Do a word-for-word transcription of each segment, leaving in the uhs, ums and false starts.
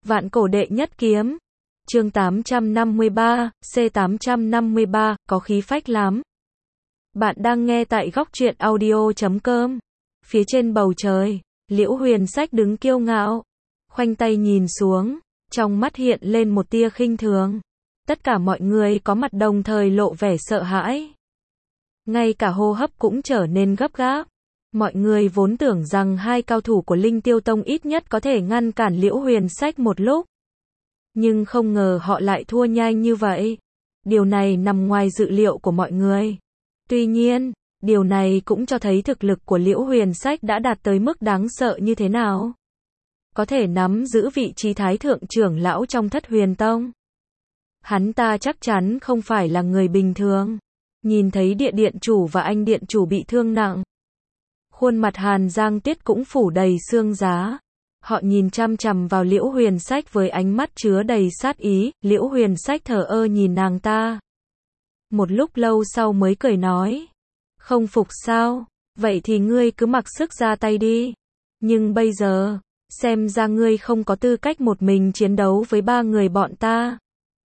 Vạn cổ đệ nhất kiếm. Chương tám trăm năm mươi ba, C tám trăm năm mươi ba, có khí phách lắm. Bạn đang nghe tại góc truyện audio chấm com. Phía trên bầu trời, Liễu Huyền Sách đứng kiêu ngạo, khoanh tay nhìn xuống, trong mắt hiện lên một tia khinh thường. Tất cả mọi người có mặt đồng thời lộ vẻ sợ hãi. Ngay cả hô hấp cũng trở nên gấp gáp. Mọi người vốn tưởng rằng hai cao thủ của Linh Tiêu Tông ít nhất có thể ngăn cản Liễu Huyền Sách một lúc. Nhưng không ngờ họ lại thua nhanh như vậy. Điều này nằm ngoài dự liệu của mọi người. Tuy nhiên, điều này cũng cho thấy thực lực của Liễu Huyền Sách đã đạt tới mức đáng sợ như thế nào. Có thể nắm giữ vị trí thái thượng trưởng lão trong Thất Huyền Tông. Hắn ta chắc chắn không phải là người bình thường. Nhìn thấy địa điện chủ và anh điện chủ bị thương nặng. Khuôn mặt Hàn Giang Tuyết cũng phủ đầy xương giá. Họ nhìn chăm chằm vào Liễu Huyền Sách với ánh mắt chứa đầy sát ý. Liễu Huyền Sách thờ ơ nhìn nàng ta. Một lúc lâu sau mới cười nói. Không phục sao? Vậy thì ngươi cứ mặc sức ra tay đi. Nhưng bây giờ, xem ra ngươi không có tư cách một mình chiến đấu với ba người bọn ta.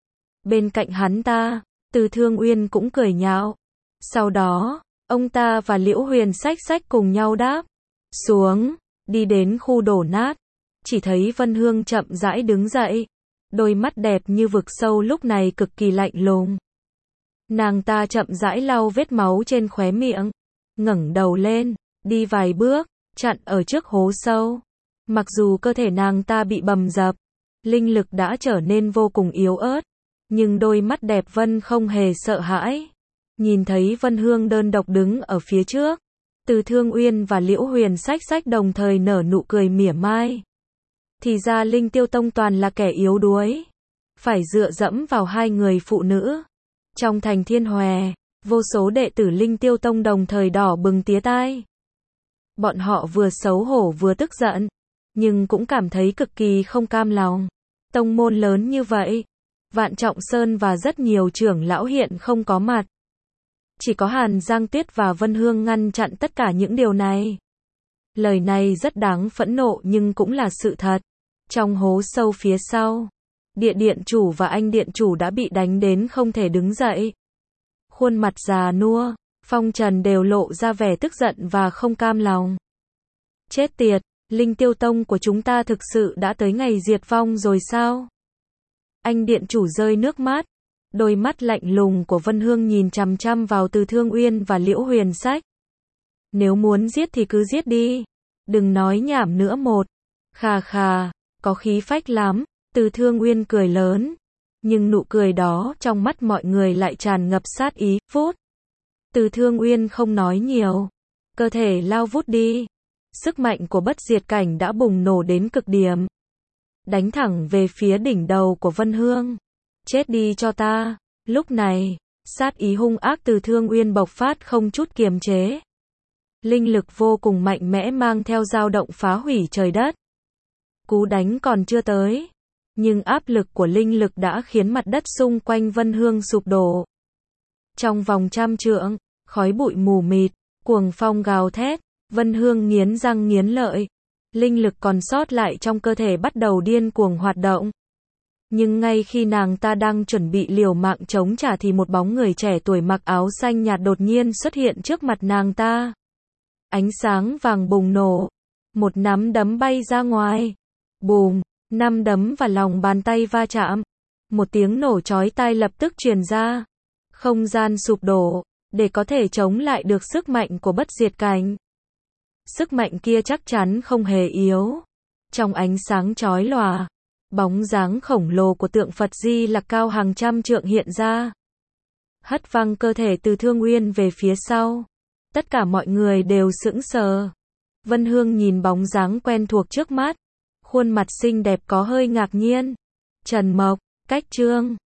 Bên cạnh hắn ta, Từ Thương Uyên cũng cười nhạo. Sau đó, ông ta và Liễu Huyền Sách sách cùng nhau đáp xuống, đi đến khu đổ nát. Chỉ thấy Vân Hương chậm rãi đứng dậy. Đôi mắt đẹp như vực sâu lúc này cực kỳ lạnh lùng. Nàng ta chậm rãi lau vết máu trên khóe miệng. Ngẩng đầu lên, đi vài bước, chặn ở trước hố sâu. Mặc dù cơ thể nàng ta bị bầm dập, linh lực đã trở nên vô cùng yếu ớt. Nhưng đôi mắt đẹp Vân không hề sợ hãi. Nhìn thấy Vân Hương đơn độc đứng ở phía trước. Từ Thương Uyên và Liễu Huyền Sách sách đồng thời nở nụ cười mỉa mai. Thì ra Linh Tiêu Tông toàn là kẻ yếu đuối. Phải dựa dẫm vào hai người phụ nữ. Trong thành Thiên Hòe, vô số đệ tử Linh Tiêu Tông đồng thời đỏ bừng tía tai. Bọn họ vừa xấu hổ vừa tức giận. Nhưng cũng cảm thấy cực kỳ không cam lòng. Tông môn lớn như vậy. Vạn Trọng Sơn và rất nhiều trưởng lão hiện không có mặt. Chỉ có Hàn Giang Tuyết và Vân Hương ngăn chặn tất cả những điều này. Lời này rất đáng phẫn nộ nhưng cũng là sự thật. Trong hố sâu phía sau, địa điện chủ và anh điện chủ đã bị đánh đến không thể đứng dậy. Khuôn mặt già nua, phong trần đều lộ ra vẻ tức giận và không cam lòng. Chết tiệt, Linh Tiêu Tông của chúng ta thực sự đã tới ngày diệt vong rồi sao? Anh điện chủ rơi nước mắt. Đôi mắt lạnh lùng của Vân Hương nhìn chằm chằm vào Từ Thương Uyên và Liễu Huyền Sách. Nếu muốn giết thì cứ giết đi. Đừng nói nhảm nữa một. Khà khà, có khí phách lắm. Từ Thương Uyên cười lớn. Nhưng nụ cười đó trong mắt mọi người lại tràn ngập sát ý. Phút. Từ Thương Uyên không nói nhiều. Cơ thể lao vút đi. Sức mạnh của bất diệt cảnh đã bùng nổ đến cực điểm. Đánh thẳng về phía đỉnh đầu của Vân Hương. Chết đi cho ta. Lúc này, sát ý hung ác từ Thương Uyên bộc phát không chút kiềm chế. Linh lực vô cùng mạnh mẽ mang theo dao động phá hủy trời đất. Cú đánh còn chưa tới. Nhưng áp lực của linh lực đã khiến mặt đất xung quanh Vân Hương sụp đổ. Trong vòng trăm trượng, khói bụi mù mịt, cuồng phong gào thét, Vân Hương nghiến răng nghiến lợi. Linh lực còn sót lại trong cơ thể bắt đầu điên cuồng hoạt động. Nhưng ngay khi nàng ta đang chuẩn bị liều mạng chống trả thì một bóng người trẻ tuổi mặc áo xanh nhạt đột nhiên xuất hiện trước mặt nàng ta. Ánh sáng vàng bùng nổ. Một nắm đấm bay ra ngoài. Bùm, năm đấm và lòng bàn tay va chạm. Một tiếng nổ chói tai lập tức truyền ra. Không gian sụp đổ, để có thể chống lại được sức mạnh của bất diệt cảnh. Sức mạnh kia chắc chắn không hề yếu. Trong ánh sáng chói lòa, bóng dáng khổng lồ của tượng Phật Di Lặc cao hàng trăm trượng hiện ra. Hất văng cơ thể Từ Thương Uyên về phía sau. Tất cả mọi người đều sững sờ. Vân Hương nhìn bóng dáng quen thuộc trước mắt. Khuôn mặt xinh đẹp có hơi ngạc nhiên. Trần Mộc, Cách Trương,